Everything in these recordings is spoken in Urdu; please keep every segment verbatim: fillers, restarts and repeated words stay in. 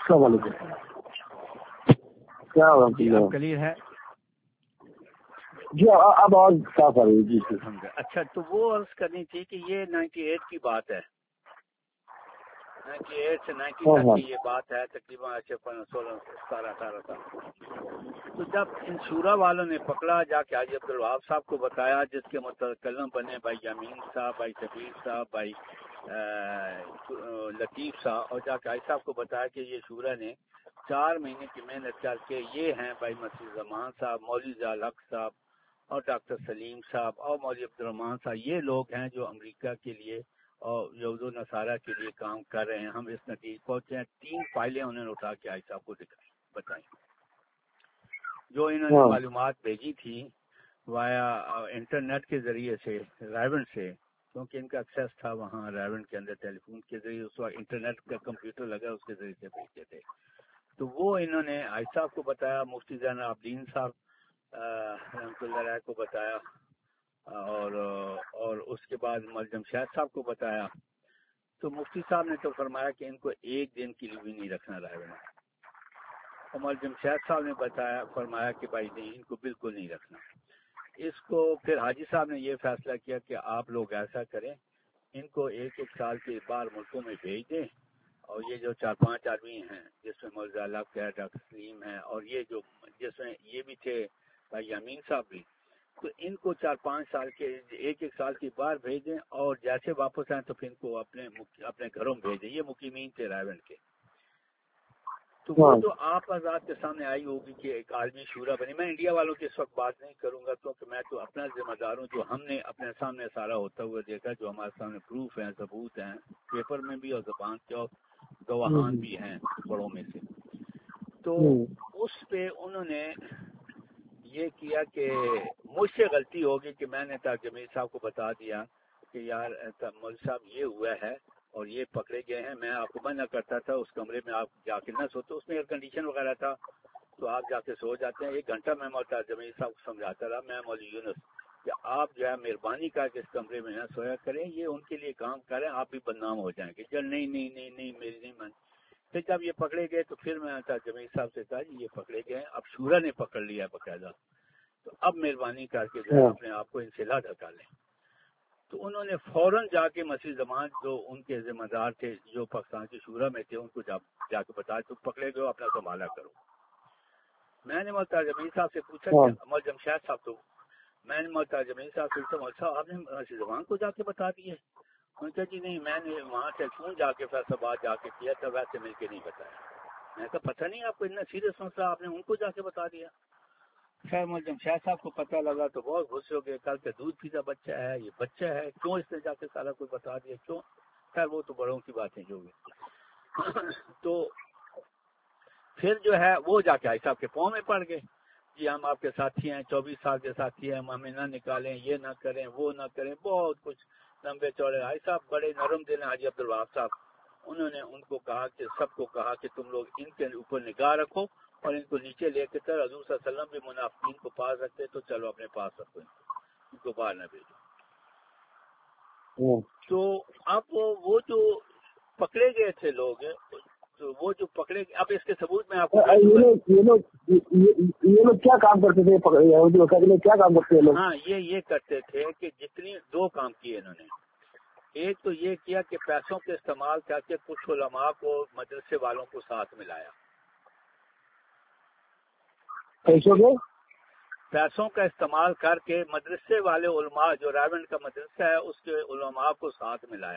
السلام علیکم. کیا اب کلیئر ہے؟ جی اب آواز صاف آ رہی ہے. جی اچھا، تو وہ عرض کرنی تھی کہ یہ نائنٹی ایٹ کی بات ہے، نائنٹی ایٹ سے نائنٹی تک کی یہ بات ہے، تقریباً سولہ ستارہ اٹھارہ سال. تو جب ان شورا والوں نے پکڑا، جا کے حاجی عبدالوہاب صاحب کو بتایا، جس کے متکلم بنے بھائی یامین صاحب، بھائی شبیر صاحب، بھائی لطیف صاحب، اور جا کے حاجی صاحب کو بتایا کہ یہ شورا نے چار مہینے کی محنت کر کے یہ ہیں بھائی مسیح زمان صاحب، مولوی ضیاء الحق صاحب اور ڈاکٹر سلیم صاحب اور مولوی عبدالرحمان صاحب، یہ لوگ ہیں جو امریکہ کے لیے اور یہود و نصارہ کے لیے کام کر رہے ہیں. ہم اس نتیجے پہنچے ہیں. تین فائلیں انہوں نے اٹھا کے حاجی صاحب کو دکھائی، بتائیں جو انہوں نے معلومات بھیجی تھی وایا انٹرنیٹ کے ذریعے سے، رائیونڈ سے، کیونکہ ان کا ایکسیس تھا وہاں رائیونڈ کے اندر، ٹیلی فون کے ذریعے اس وقت انٹرنیٹ کا کمپیوٹر لگا، اس کے ذریعے سے بھیجتے تھے. تو وہ انہوں نے حاجی صاحب کو بتایا، مفتی زین العابدین صاحب رحمۃ اللہ علیہ کو بتایا، اور اور اس کے بعد ملجم شاہد صاحب کو بتایا. تو مفتی صاحب نے تو فرمایا کہ ان کو ایک دن کے لیے بھی نہیں رکھنا رائے میں، اور ملجم شاہد صاحب نے بتایا، فرمایا کہ بھائی نہیں، ان کو بالکل نہیں رکھنا. اس کو پھر حاجی صاحب نے یہ فیصلہ کیا کہ آپ لوگ ایسا کریں، ان کو ایک ایک سال کے بعد ملکوں میں بھیج دیں، اور یہ جو چار پانچ آدمی ہیں جس میں مولوی ضیاء الحق ہے، ڈاکٹر سلیم ہے، اور یہ جو جس میں یہ بھی تھے بھائی یامین صاحب بھی، تو ان کو چار پانچ سال کے ایک ایک سال کی بار بھیج دیں، اور جیسے واپس آئیں تو پھر ان کو اپنے اپنے گھروں میں بھیج دیں. یہ مقیمین تھے رائیونڈ کے. تو وہ تو آپ آزاد کے سامنے آئی ہوگی کہ ایک عالمی شورا بنی. میں انڈیا والوں کی اس وقت بات نہیں کروں گا، کیونکہ میں تو اپنا ذمہ دار ہوں، جو ہم نے اپنے سامنے سارا ہوتا ہوا دیکھا، جو ہمارے سامنے پروف ہیں، ثبوت ہیں، پیپر میں بھی اور زبان کے اور گواہان بھی ہیں بڑوں میں سے. تو اس پہ انہوں نے یہ کیا کہ مجھ سے غلطی ہوگی کہ میں نے جمیل صاحب کو بتا دیا کہ یار مولوی صاحب یہ ہوا ہے اور یہ پکڑے گئے ہیں. میں آپ کو منع کرتا تھا اس کمرے میں آپ جا کے نہ سوتے، اس میں ایئر کنڈیشن وغیرہ تھا تو آپ جا کے سو جاتے ہیں. ایک گھنٹہ میں محترم جمیل صاحب کو سمجھاتا رہا، میں مولوی یونس، کہ آپ جو ہے مہربانی کر کے اس کمرے میں نہ سویا کریں، یہ ان کے لیے کام کریں، آپ بھی بدنام ہو جائیں گے. چل نہیں نہیں نہیں نہیں میری نہیں من. پھر جب یہ پکڑے گئے تو پھر میں جمیل صاحب سے کہا جی یہ پکڑے گئے ہیں، اب شورا نے پکڑ لیا باقاعدہ، تو اب مہربانی کر کے جو ہے اپنے آپ کو ان سے لا دھکا لیں. تو انہوں نے فوراً جا کے مسیح زمان جو ان کے ذمہ دار تھے، جو پاکستان کے شورا میں تھے، ان کو جا, جا کے بتایا تو پکڑے گئے، اپنا سنبھالا کرو. میں نے محترم جمیل صاحب سے پوچھا کہ ملجم شاہد صاحب، تو میں نے محترم جمیل صاحب سے پوچھا مولوی صاحب آپ نے مسیح زمان کو جا کے بتا دیے؟ انہوں نے کہا جی نہیں، میں نے وہاں سے فون جا کے فیصلہ باد جا کے کیا تھا، ویسے مل کے نہیں بتایا. میں کہا پتہ نہیں آپ کو اتنا سیریس مسئلہ آپ نے ان کو جا کے بتا دیا. خیر ملزم شاہ صاحب کو پتہ لگا تو بہت غصے ہو گئے، کل کے دودھ پیتا بچہ ہے، یہ بچہ ہے، کیوں اس نے جا کے سارا کچھ بتا دیا، کیوں؟ خیر وہ تو بڑوں کی باتیں جو ہوئی. تو پھر جو ہے وہ جا کے حاجی صاحب کے پاؤں میں پڑ گئے، جی ہم آپ کے ساتھی ہیں، چوبیس سال کے ساتھی ہیں، ہم ہمیں نہ نکالیں، یہ نہ کریں، وہ نہ کریں، بہت کچھ لمبے چوڑے. حاجی صاحب بڑے نرم دل ہیں، حاجی عبدالوہاب صاحب، انہوں نے ان کو کہا کہ سب کو کہا کہ تم لوگ ان کے اوپر نگاہ رکھو اور ان کو نیچے لے کے چل. حضور صلی اللہ علیہ وسلم بھی منافقین کو پاس رکھتے تو چلو اپنے پاس رکھو، ان کو باہر نہ بھیجو. تو اب وہ جو پکڑے گئے تھے لوگ، تو وہ جو پکڑے گئے، اب اس کے ثبوت میں آپ کو یہ لوگ کیا کام کرتے تھے؟ کیا کام کرتے ہیں؟ ہاں یہ یہ کرتے تھے کہ جتنی دو کام کیے انہوں نے. ایک تو یہ کیا کہ پیسوں کے استعمال کر کے کچھ علماء کو مدرسے والوں کو ساتھ ملایا. پیسوں کے پیسوں کا استعمال کر کے مدرسے والے علماء، جو رائیونڈ کا مدرسہ ہے اس کے علماء کو ساتھ ملایا.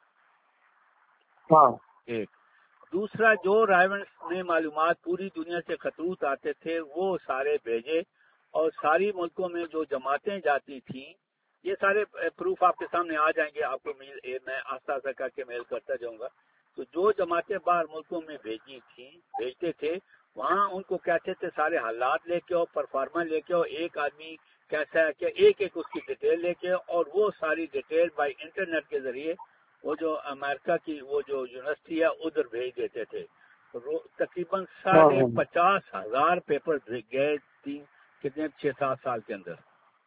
ہاں ایک. دوسرا، جو رائیونڈ میں معلومات پوری دنیا سے خطوط آتے تھے وہ سارے بھیجے، اور ساری ملکوں میں جو جماعتیں جاتی تھیں، یہ سارے پروف آپ کے سامنے آ جائیں گے، آپ کو میل میں آستہ آستہ کر کے میل کرتا جاؤں گا. تو جو جماعتیں باہر ملکوں میں بھیجی تھیں، بھیجتے تھے، وہاں ان کو کہتے تھے سارے حالات لے کے آؤ، پرفارما لے کے آؤ، ایک آدمی کیسا ہے کہ ایک ایک اس کی ڈیٹیل لے کے، اور وہ ساری ڈیٹیل بائی انٹرنیٹ کے ذریعے وہ جو امریکہ کی وہ جو یونیورسٹی ہے ادھر بھیج دیتے تھے. تقریباً ساڑھے پچاس ہزار پیپر گئے تین کتنے چھ سات سال کے اندر.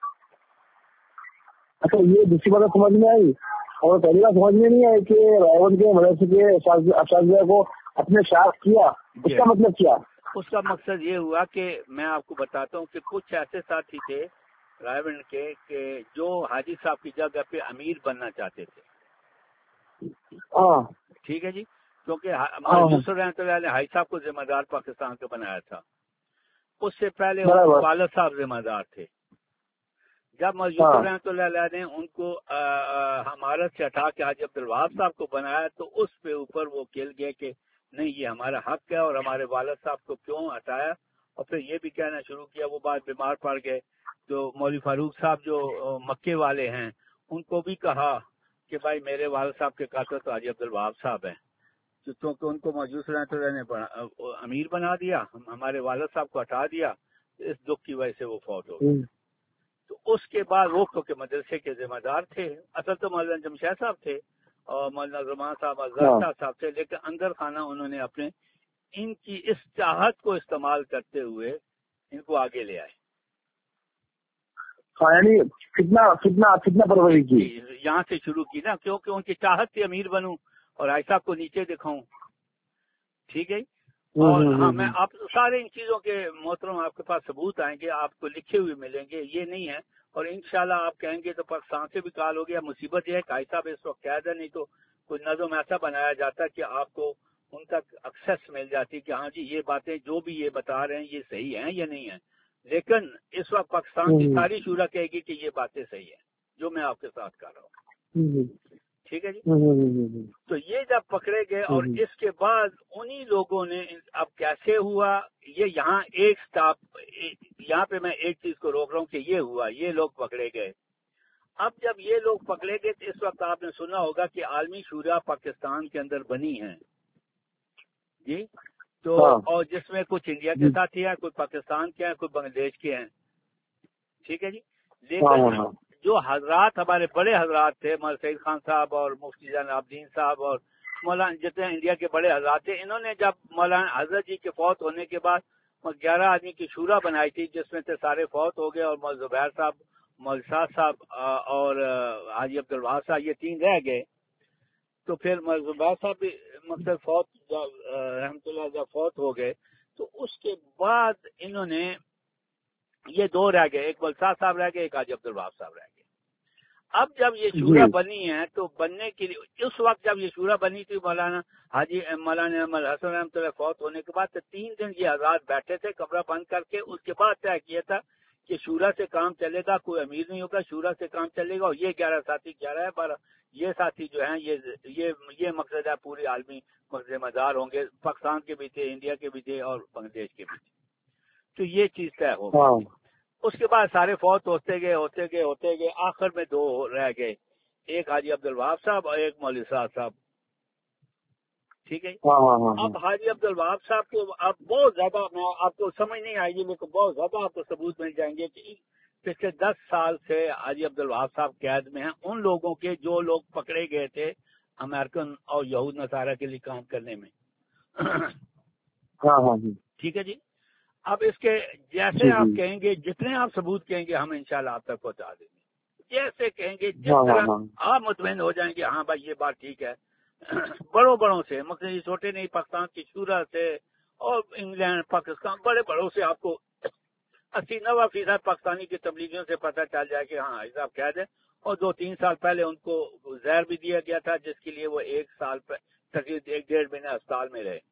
اچھا یہ دوسری بات سمجھ میں آئی، اور پہلی بات سمجھ میں نہیں آئی کہ رائیونڈ کے مدرسے کے اساتذہ کو اپنے شاخ کیا، اس کا مطلب کیا؟ اس کا مقصد یہ ہوا کہ میں آپ کو بتاتا ہوں کہ کچھ ایسے ساتھی تھے رائے ونڈ کے کہ جو حاجی صاحب کی جگہ پہ امیر بننا چاہتے تھے. ٹھیک ہے جی، کیونکہ یوسف رحمۃ اللہ نے حاجی صاحب کو ذمہ دار پاکستان کا بنایا تھا. اس سے پہلے والد صاحب ذمہ دار تھے. جب یوسف رحمۃ اللہ علیہ نے ان کو ہمارت سے ہٹا کے حاجی عبدالوہاب صاحب کو بنایا تو اس پہ اوپر وہ کھل گئے کہ نہیں یہ ہمارا حق ہے اور ہمارے والد صاحب کو کیوں ہٹایا. اور پھر یہ بھی کہنا شروع کیا، وہ بات بیمار پڑ گئے تو مولوی فاروق صاحب جو مکے والے ہیں ان کو بھی کہا کہ بھائی میرے والد صاحب کے قاتل تو حاجی عبدالوہاب صاحب ہیں، کیونکہ ان کو موجود رحمۃ اللہ نے امیر بنا دیا، ہمارے والد صاحب کو ہٹا دیا. اس دکھ کی وجہ سے وہ فوت ہو گئے. تو اس کے بعد وہ کے مدرسے کے ذمہ دار تھے. اصل تو مولانا جمشید صاحب تھے اور مولانا زمان صاحب ازہر صاحب تھے، لیکن اندر خانہ انہوں نے اپنے ان کی اس چاہت کو استعمال کرتے ہوئے ان کو آگے لے آئے. یعنی کتنا کتنا کتنا پروری کی یہاں سے شروع کی نا، کیونکہ ان کی چاہت سے امیر بنوں اور ایسا کو نیچے دکھاؤں. ٹھیک ہے. اور ہاں میں آپ سارے ان چیزوں کے محترم آپ کے پاس ثبوت آئیں گے، آپ کو لکھے ہوئے ملیں گے، یہ نہیں ہے. اور انشاءاللہ آپ کہیں گے تو پاکستان سے بھی کال ہو گیا. مصیبت یہ ہے کہ صاحب اس وقت قید ہے، نہیں تو کوئی نظم ایسا بنایا جاتا کہ آپ کو ان تک ایکسیس مل جاتی کہ ہاں جی یہ باتیں جو بھی یہ بتا رہے ہیں یہ صحیح ہیں یا نہیں ہیں. لیکن اس وقت پاکستان کی ساری شورا کہے گی کہ یہ باتیں صحیح ہیں جو میں آپ کے ساتھ کر رہا ہوں. ٹھیک ہے جی. تو یہ جب پکڑے گئے اور اس کے بعد انہی لوگوں نے اب کیسے ہوا یہ یہاں ایک سٹاپ یہاں پہ میں ایک چیز کو روک رہا ہوں کہ یہ ہوا، یہ لوگ پکڑے گئے. اب جب یہ لوگ پکڑے گئے تو اس وقت آپ نے سنا ہوگا کہ عالمی شورا پاکستان کے اندر بنی ہے جی. تو اور جس میں کچھ انڈیا کے ساتھی ہیں، کوئی پاکستان کے ہیں، کوئی بنگلہ دیش کے ہیں. ٹھیک ہے جی. لیکن جو حضرات ہمارے بڑے حضرات تھے، مولانا سعید خان صاحب اور مفتی جان عابدین صاحب اور مولانا جتنے انڈیا کے بڑے حضرات تھے، انہوں نے جب مولانا حضرت جی کے فوت ہونے کے بعد گیارہ آدمی کی شورا بنائی تھی جس میں سے سارے فوت ہو گئے اور مولانا زبیر صاحب، مولانا صاحب اور حاجی عبدالوہاب صاحب یہ تین رہ گئے. تو پھر مولانا زبیر صاحب بھی مقصد فوت رحمۃ اللہ جب فوت ہو گئے تو اس کے بعد انہوں نے یہ دو رہ گئے، ایک ملسا صاحب رہ گئے، ایک حاجی عبدالوہاب صاحب رہ گئے. اب جب یہ شورا بنی ہے تو بننے کے لیے اس وقت جب یہ شورا بنی تھی مولانا حاجی مولانا احمد حسن رحمۃ اللہ فوت ہونے کے بعد تو تین دن یہ حضرات بیٹھے تھے کمرہ بند کر کے. اس کے بعد طے کیا تھا کہ شورا سے کام چلے گا، کوئی امیر نہیں ہوگا، شورا سے کام چلے گا. اور یہ گیارہ ساتھی گیارہ ہے بارہ یہ ساتھی جو ہیں یہ یہ یہ مقصد ہے پوری عالمی ذمہ دار ہوں گے. پاکستان کے بھی تھے، انڈیا کے بھی تھے اور بنگلہ دیش کے بھی تھے. تو یہ چیز طے ہو گئی. اس کے بعد سارے فوت ہوتے گئے ہوتے گئے ہوتے گئے آخر میں دو رہ گئے، ایک حاجی عبدالوہاب صاحب اور ایک مولوی صاحب صاحب. ٹھیک ہے. اب حاجی عبدالوہاب صاحب کو اب بہت زیادہ میں آپ کو سمجھ نہیں آئے گی لیکن بہت زیادہ آپ کو ثبوت مل جائیں گے کہ پچھلے دس سال سے حاجی عبدالوہاب صاحب قید میں ہیں ان لوگوں کے جو لوگ پکڑے گئے تھے امریکن اور یہود نصارہ کے لیے کام کرنے میں. ٹھیک ہے جی. اب اس کے جیسے آپ کہیں گے جتنے آپ ثبوت کہیں گے ہم انشاءاللہ آپ تک پہنچا دیں گے. جیسے کہیں گے جس طرح آپ مطمئن ہو جائیں گے ہاں بھائی یہ بات ٹھیک ہے. بڑوں بڑوں سے مقصد چھوٹے نہیں، پاکستان کی شورا سے اور انگلینڈ پاکستان بڑے بڑوں سے آپ کو اسی نوے فیصد پاکستانی کی تبلیغیوں سے پتہ چل جائے کہ ہاں صاحب قید ہے. اور دو تین سال پہلے ان کو زہر بھی دیا گیا تھا جس کے لیے وہ ایک سال تقریباً ایک ڈیڑھ مہینے اسپتال میں رہے.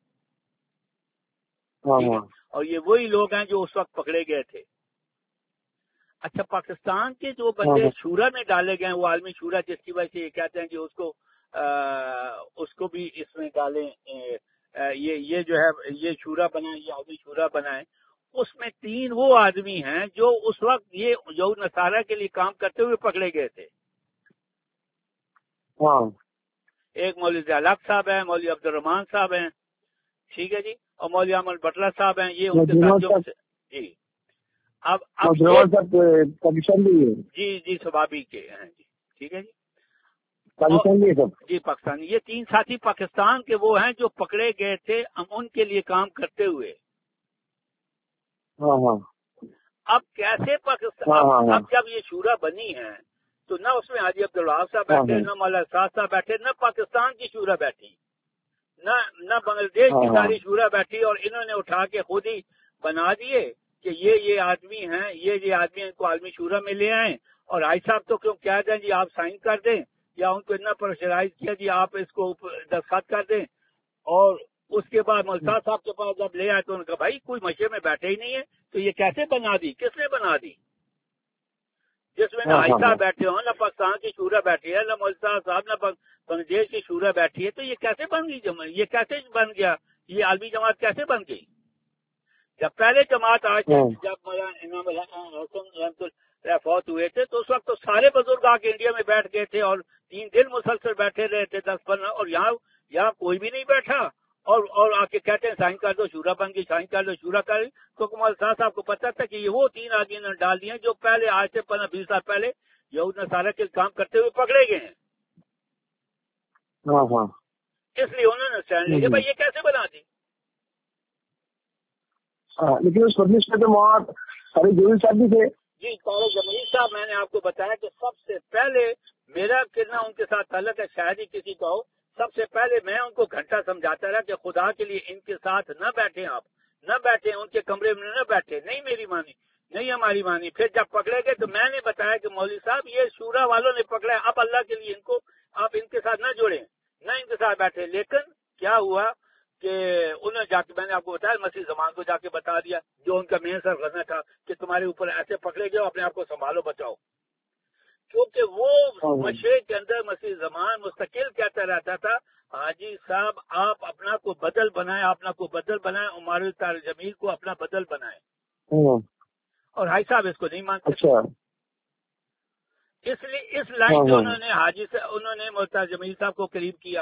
اور یہ وہی لوگ ہیں جو اس وقت پکڑے گئے تھے. اچھا پاکستان کے جو بندے شورا میں ڈالے گئے وہ عالمی شورا جس کی وجہ سے یہ کہتے ہیں کہ اس کو اس کو بھی اس میں ڈالیں، یہ یہ جو ہے یہ شورا بنائیں، یہ عالمی شورا بنائیں. اس میں تین وہ آدمی ہیں جو اس وقت یہ یہود نصارہ کے لیے کام کرتے ہوئے پکڑے گئے تھے. ایک مولوی ضیاء صاحب ہیں، مولوی عبدالرحمان صاحب ہیں. ٹھیک ہے جی. اور مولوی احمد بٹلہ صاحب ہیں. یہ ان کے ساتھ جی اب اب جی جی سبابی کے ہیں جی. ٹھیک ہے جی. جی پاکستانی. یہ تین ساتھی پاکستان کے وہ ہیں جو پکڑے گئے تھے ان کے لیے کام کرتے ہوئے. اب کیسے پاکستان اب جب یہ شورا بنی ہے تو نہ اس میں حاجی عبدالوہاب صاحب بیٹھے، نہ مولانا صاحب صاحب بیٹھے، نہ پاکستان کی شورا بیٹھی، نہ نہ بنگلہ دیش کی ساری شورا بیٹھی اور انہوں نے اٹھا کے خود ہی بنا دیے کہ یہ یہ آدمی ہیں، یہ یہ آدمی ان کو عالمی شورا میں لے آئیں، اور آئی صاحب تو کیوں کہہ دیں جی آپ سائن کر دیں، یا ان کو اتنا پریشرائز کیا جی آپ اس کو دستخط کر دیں، اور اس کے بعد ملتاز صاحب کے پاس جب لے آئے تو انہوں نے کہا بھائی کوئی مشے میں بیٹھے ہی نہیں ہے، تو یہ کیسے بنا دی، کس نے بنا دی؟ جس میں نہ آئی صاحب بیٹھے ہوں، نہ پاکستان کی شورا بیٹھی ہے، نہ ملتاز صاحب، نہ بنگلہ دیش کی شورا بیٹھی ہے، تو یہ کیسے بن گئی جماعت؟ یہ کیسے بن گیا؟ یہ عالمی جماعت کیسے بن گئی؟ جب پہلے جماعت آج جب مولانا انعام حسن فوت ہوئے تھے تو اس وقت تو سارے بزرگ آ کے انڈیا میں بیٹھ گئے تھے اور تین دن مسلسل بیٹھے رہے تھے، دس پندرہ، اور یہاں یہاں کوئی بھی نہیں بیٹھا، اور اور آ کے کہتے ہیں سائن کر دو شورا بن گئی، سائن کر دو شورا کر دی۔ تو کمال صاحب صاحب کو پتا تھا کہ یہ وہ تین آدمی نے ڈال دیے جو پہلے آج سے پندرہ بیس سال پہلے یہود نصارہ کے کام کرتے ہوئے پکڑے گئے ہیں، اس لیے انہوں نے سائن لے لیا۔ بھائی یہ کیسے بنا دی؟ لیکن اس مجلس میں تو وہاں سارے جمیل صاحب بھی تھے۔ جی طارق جمیل صاحب، میں نے آپ کو بتایا کہ سب سے پہلے میرا کتنا ان کے ساتھ تعلق ہے شاید ہی کسی کا ہو، سب سے پہلے میں ان کو گھنٹہ سمجھاتا رہا کہ خدا کے لیے ان کے ساتھ نہ بیٹھیں، آپ نہ بیٹھیں، ان کے کمرے میں نہ بیٹھے، نہیں میری مانی، نہیں ہماری مانی۔ پھر جب پکڑے گئے تو میں نے بتایا کہ مولوی صاحب یہ شورا والوں نے پکڑا ہے، اب اللہ کے لیے ان کو آپ ان کے ساتھ نہ جوڑیں، نہ ان کے ساتھ بیٹھے۔ لیکن کیا ہوا کہ انہوں نے جا کے، میں نے آپ کو بتایا مسیح زمان کو جا کے بتا دیا، جو ان کا مین سرغنہ تھا کہ تمہارے اوپر ایسے پکڑے گئے، اپنے آپ کو سنبھالو، بچاؤ، کیونکہ وہ مشرق کے اندر مسیح زمان مستقل کہتا رہتا تھا حاجی صاحب آپ اپنا کو بدل بنائیں، اپنا کو بدل بنائیں، عمر طارق جمیل کو اپنا بدل بنائیں، اور حاجی صاحب اس کو نہیں مانتے۔ اس لیے اس لائن سے انہوں نے حاجی سے انہوں نے ملتاز جمیل صاحب کو قریب کیا،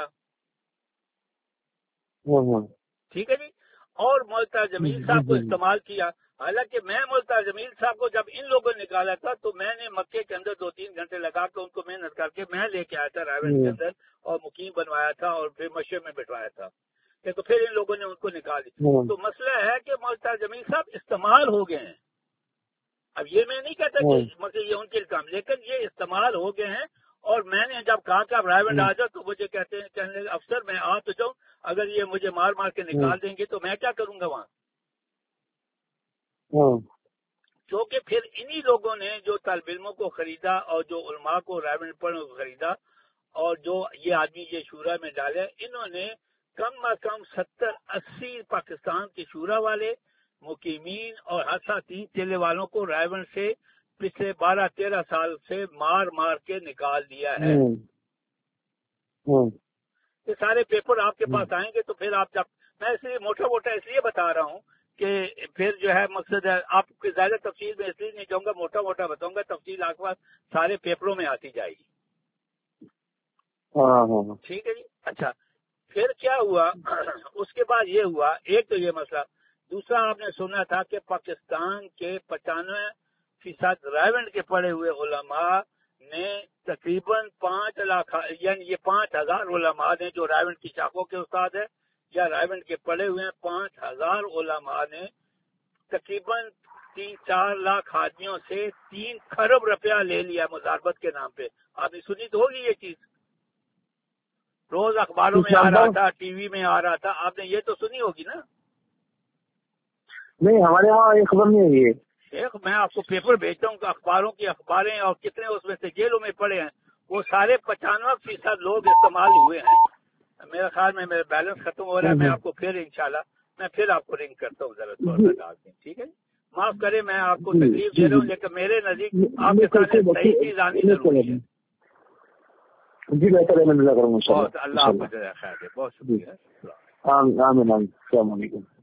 ٹھیک ہے جی، اور ملتاز جمیل صاحب کو استعمال کیا۔ حالانکہ میں ملتاز جمیل صاحب کو جب ان لوگوں نے نکالا تھا تو میں نے مکے کے اندر دو تین گھنٹے لگا کے ان کو محنت کر کے میں لے کے آیا تھا رائے کے اندر، اور مقیم بنوایا تھا اور پھر مشرق میں بٹھوایا تھا، تو پھر ان لوگوں نے ان کو نکالی۔ تو مسئلہ ہے کہ ملتاز جمیل صاحب استعمال ہو گئے ہیں۔ اب یہ میں نہیں کہتا کہ مطلب یہ ان کے کام، لیکن یہ استعمال ہو گئے ہیں، اور میں نے جب کہا کہ آپ رائے آ جاؤ تو مجھے کہتے ہیں کہنے لگے افسر میں آ تو جاؤں، اگر یہ مجھے مار مار کے نکال دیں گے تو میں کیا کروں گا وہاں؟ کیونکہ پھر انہی لوگوں نے جو طالب علموں کو خریدا اور جو علماء کو رائے پڑھنے کو خریدا اور جو یہ آدمی یہ شورا میں ڈالے، انہوں نے کم از کم ستر اسی پاکستان کے شورا والے مقیمین اور حادثہ تین چلے والوں کو رائے سے پچھلے بارہ تیرہ سال سے مار مار کے نکال دیا ہے۔ یہ سارے پیپر آپ کے پاس آئیں گے تو پھر آپ جب میں اس لیے موٹا موٹا اس لیے بتا رہا ہوں کہ پھر جو ہے مقصد ہے آپ کی زیادہ تفصیل میں اس لیے نہیں جاؤں گا، موٹا موٹا بتاؤں گا، تفصیل آپ کے پاس سارے پیپروں میں آتی جائے گی، ٹھیک ہے جی۔ اچھا پھر کیا ہوا اس کے بعد یہ ہوا، ایک تو یہ مسئلہ، دوسرا آپ نے سنا تھا کہ پاکستان کے پچانوے فیصد رائے کے پڑے ہوئے علماء نے تقریباً پانچ لاکھ یعنی یہ پانچ ہزار علماء نے جو رائے کی شاخوں کے استاد ہیں یا رائے کے پڑے ہوئے ہیں، پانچ ہزار علماء نے تقریباً تین چار لاکھ آدمیوں سے تین کھرب روپیہ لے لیا مزاربت کے نام پہ۔ آپ نے سنی تو ہوگی یہ چیز، روز اخباروں میں آ رہا تھا، ٹی وی میں آ رہا تھا، آپ نے یہ تو سنی ہوگی نا؟ نہیں ہمارے وہاں یہ خبر نہیں ہے۔ ایک میں آپ کو پیپر بھیجتا ہوں کہ اخباروں کی اخباریں اور کتنے اس میں سے جیلوں میں پڑے ہیں، وہ سارے پچانوے فیصد لوگ استعمال ہوئے ہیں۔ میرا خیال میں میرا بیلنس ختم ہو رہا ہے، میں آپ کو پھر انشاءاللہ میں پھر آپ کو رنگ کرتا ہوں ذرا تھوڑا سا ڈال دیں، ٹھیک ہے؟ معاف کریں میں آپ کو تکلیف دے رہا ہوں، لیکن میرے نزدیک آپ کے ساتھ صحیح چیز آنی ضروری ہے۔ جی بہتر ہے، میں ملا کروں گا، بہت اللہ آپ کو جزائے خیر دے، بہت شکریہ۔ آمین آمین، السلام علیکم۔